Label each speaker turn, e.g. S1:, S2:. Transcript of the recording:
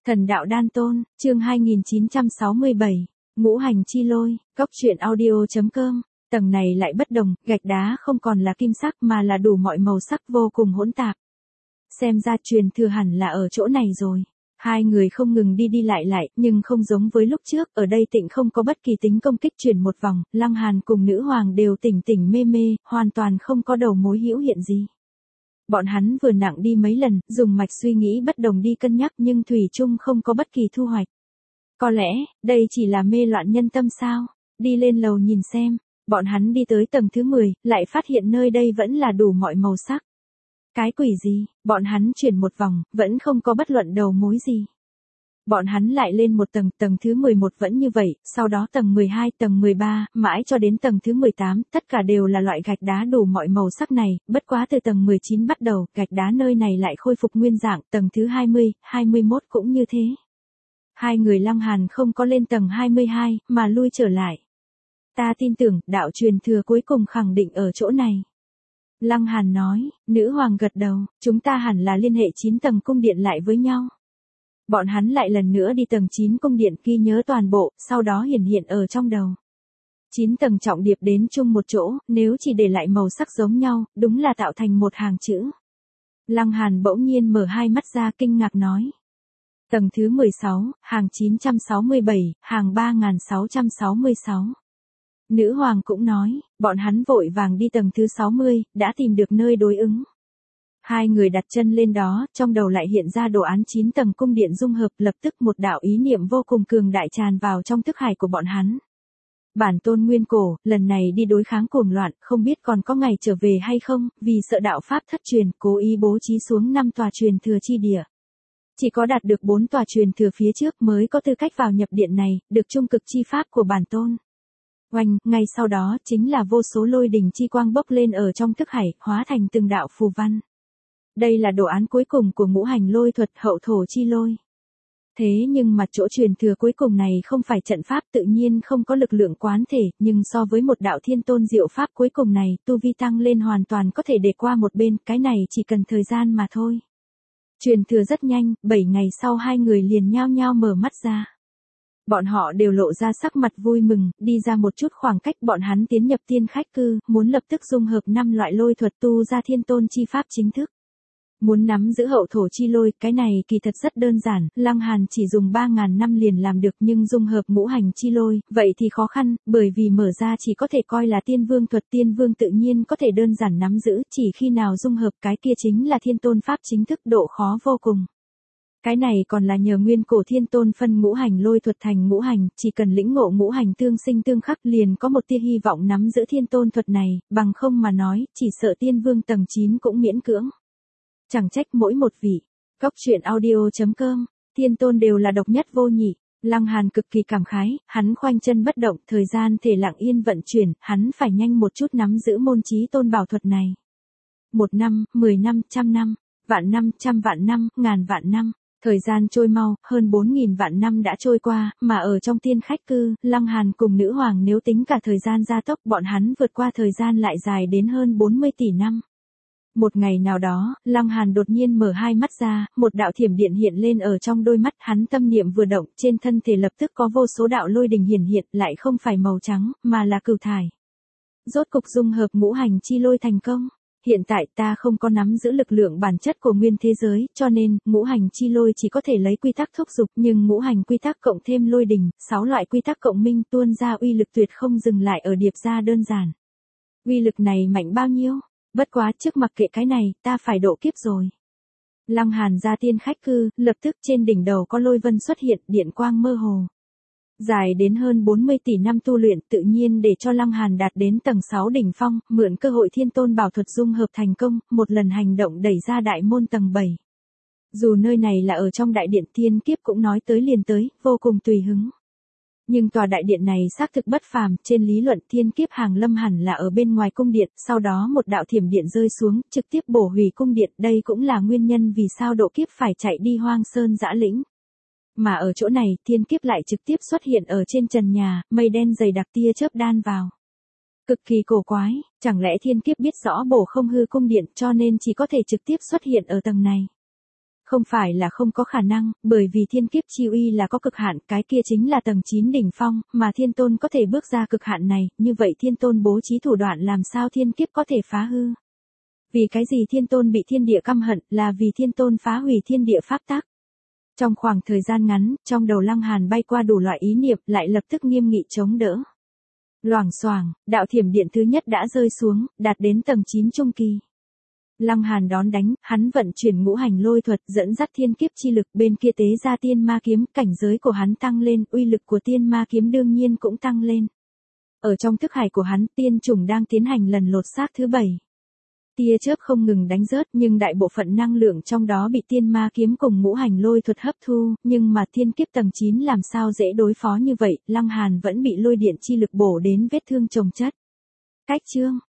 S1: Thần đạo đan tôn, chương 2967, ngũ hành chi lôi, góc truyện audio.com. Tầng này lại bất đồng, gạch đá không còn là kim sắc mà là đủ mọi màu sắc vô cùng hỗn tạp. Xem ra truyền thừa hẳn là ở chỗ này rồi. Hai người không ngừng đi lại, nhưng không giống với lúc trước, ở đây Tịnh không có bất kỳ tính công kích chuyển một vòng, Lăng Hàn cùng nữ hoàng đều tỉnh mê, hoàn toàn không có đầu mối hữu hiện gì. Bọn hắn vừa nặng đi mấy lần, dùng mạch suy nghĩ bất đồng đi cân nhắc nhưng thủy chung không có bất kỳ thu hoạch. Có lẽ, đây chỉ là mê loạn nhân tâm sao? Đi lên lầu nhìn xem, bọn hắn đi tới tầng thứ 10, lại phát hiện nơi đây vẫn là đủ mọi màu sắc. Cái quỷ gì, bọn hắn chuyển một vòng, vẫn không có bất luận đầu mối gì. Bọn hắn lại lên một tầng, tầng thứ 11 vẫn như vậy, sau đó tầng 12, tầng 13, mãi cho đến tầng thứ 18, tất cả đều là loại gạch đá đủ mọi màu sắc này, bất quá từ tầng 19 bắt đầu, gạch đá nơi này lại khôi phục nguyên dạng, tầng thứ 20, 21 cũng như thế. Hai người Lăng Hàn không có lên tầng 22, mà lui trở lại. Ta tin tưởng, đạo truyền thừa cuối cùng khẳng định ở chỗ này. Lăng Hàn nói, nữ hoàng gật đầu, chúng ta hẳn là liên hệ 9 tầng cung điện lại với nhau. Bọn hắn lại lần nữa đi tầng 9 cung điện ghi nhớ toàn bộ, sau đó hiện ở trong đầu. 9 tầng trọng điệp đến chung một chỗ, nếu chỉ để lại màu sắc giống nhau, đúng là tạo thành một hàng chữ. Lăng Hàn bỗng nhiên mở hai mắt ra kinh ngạc nói. Tầng thứ 16, hàng 967, hàng 3666. Nữ hoàng cũng nói, bọn hắn vội vàng đi tầng thứ 60, đã tìm được nơi đối ứng. Hai người đặt chân lên đó, trong đầu lại hiện ra đồ án 9 tầng cung điện dung hợp, lập tức một đạo ý niệm vô cùng cường đại tràn vào trong thức hải của bọn hắn. Bản tôn nguyên cổ, lần này đi đối kháng cuồng loạn, không biết còn có ngày trở về hay không, vì sợ đạo pháp thất truyền, cố ý bố trí xuống 5 tòa truyền thừa chi địa. Chỉ có đạt được 4 tòa truyền thừa phía trước mới có tư cách vào nhập điện này, được trung cực chi pháp của bản tôn. Oanh, ngay sau đó chính là vô số lôi đình chi quang bốc lên ở trong thức hải, hóa thành từng đạo phù văn. Đây là đồ án cuối cùng của ngũ hành lôi thuật hậu thổ chi lôi. Thế nhưng mà chỗ truyền thừa cuối cùng này không phải trận pháp, tự nhiên không có lực lượng quán thể, nhưng so với một đạo thiên tôn diệu pháp cuối cùng này, tu vi tăng lên hoàn toàn có thể để qua một bên, cái này chỉ cần thời gian mà thôi. Truyền thừa rất nhanh, 7 ngày sau hai người liền nhao nhao mở mắt ra. Bọn họ đều lộ ra sắc mặt vui mừng, đi ra một chút khoảng cách bọn hắn tiến nhập tiên khách cư, muốn lập tức dung hợp 5 loại lôi thuật tu ra thiên tôn chi pháp chính thức. Muốn nắm giữ hậu thổ chi lôi, cái này kỳ thật rất đơn giản, Lăng Hàn chỉ dùng 3.000 năm liền làm được, nhưng dung hợp ngũ hành chi lôi, vậy thì khó khăn, bởi vì mở ra chỉ có thể coi là tiên vương thuật, tiên vương tự nhiên có thể đơn giản nắm giữ, chỉ khi nào dung hợp cái kia chính là thiên tôn pháp chính thức, độ khó vô cùng. Cái này còn là nhờ nguyên cổ thiên tôn phân ngũ hành lôi thuật thành ngũ hành, chỉ cần lĩnh ngộ ngũ hành tương sinh tương khắc liền có một tia hy vọng nắm giữ thiên tôn thuật này, bằng không mà nói, chỉ sợ tiên vương tầng 9 cũng miễn cưỡng. Chẳng trách mỗi một vị, góc truyện audio.com, thiên tôn đều là độc nhất vô nhị. Lăng Hàn cực kỳ cảm khái, hắn khoanh chân bất động, thời gian thể lặng yên vận chuyển, hắn phải nhanh một chút nắm giữ môn chí tôn bảo thuật này. 1 năm, 10 năm, 100 năm, vạn năm, 100 vạn năm, ngàn vạn năm. Thời gian trôi mau, hơn 4.000 vạn năm đã trôi qua, mà ở trong tiên khách cư, Lăng Hàn cùng nữ hoàng nếu tính cả thời gian gia tốc, bọn hắn vượt qua thời gian lại dài đến hơn 40 tỷ năm. Một ngày nào đó, Lăng Hàn đột nhiên mở hai mắt ra, một đạo thiểm điện hiện lên ở trong đôi mắt, hắn tâm niệm vừa động, trên thân thể lập tức có vô số đạo lôi đình hiển hiện, lại không phải màu trắng, mà là cửu thải. Rốt cục dung hợp ngũ hành chi lôi thành công. Hiện tại ta không có nắm giữ lực lượng bản chất của nguyên thế giới, cho nên, ngũ hành chi lôi chỉ có thể lấy quy tắc thúc giục, nhưng ngũ hành quy tắc cộng thêm lôi đình, 6 loại quy tắc cộng minh tuôn ra uy lực tuyệt không dừng lại ở điệp ra đơn giản. Uy lực này mạnh bao nhiêu? Bất quá trước mặc kệ cái này, ta phải độ kiếp rồi. Lăng Hàn ra tiên khách cư, lập tức trên đỉnh đầu có lôi vân xuất hiện, điện quang mơ hồ. Dài đến hơn 40 tỷ năm tu luyện tự nhiên để cho Lăng Hàn đạt đến tầng 6 đỉnh phong, mượn cơ hội thiên tôn bảo thuật dung hợp thành công, một lần hành động đẩy ra đại môn tầng 7. Dù nơi này là ở trong đại điện thiên kiếp cũng nói tới liền tới, vô cùng tùy hứng. Nhưng tòa đại điện này xác thực bất phàm, trên lý luận thiên kiếp hàng lâm hẳn là ở bên ngoài cung điện, sau đó một đạo thiểm điện rơi xuống, trực tiếp bổ hủy cung điện, đây cũng là nguyên nhân vì sao độ kiếp phải chạy đi hoang sơn dã lĩnh. Mà ở chỗ này, thiên kiếp lại trực tiếp xuất hiện ở trên trần nhà, mây đen dày đặc tia chớp đan vào. Cực kỳ cổ quái, chẳng lẽ thiên kiếp biết rõ bổ không hư cung điện cho nên chỉ có thể trực tiếp xuất hiện ở tầng này. Không phải là không có khả năng, bởi vì thiên kiếp chi uy là có cực hạn, cái kia chính là tầng 9 đỉnh phong, mà thiên tôn có thể bước ra cực hạn này, như vậy thiên tôn bố trí thủ đoạn làm sao thiên kiếp có thể phá hư. Vì cái gì thiên tôn bị thiên địa căm hận, là vì thiên tôn phá hủy thiên địa pháp tắc. Trong khoảng thời gian ngắn, trong đầu Lăng Hàn bay qua đủ loại ý niệm, lại lập tức nghiêm nghị chống đỡ. Loảng xoảng, đạo thiểm điện thứ nhất đã rơi xuống, đạt đến tầng 9 trung kỳ. Lăng Hàn đón đánh, hắn vận chuyển ngũ hành lôi thuật dẫn dắt thiên kiếp chi lực, bên kia tế ra tiên ma kiếm, cảnh giới của hắn tăng lên, uy lực của tiên ma kiếm đương nhiên cũng tăng lên. Ở trong thức hải của hắn, tiên trùng đang tiến hành lần lột xác thứ 7. Tia chớp không ngừng đánh rớt, nhưng đại bộ phận năng lượng trong đó bị tiên ma kiếm cùng ngũ hành lôi thuật hấp thu, nhưng mà thiên kiếp tầng 9 làm sao dễ đối phó như vậy, Lăng Hàn vẫn bị lôi điện chi lực bổ đến vết thương chồng chất. Cách chương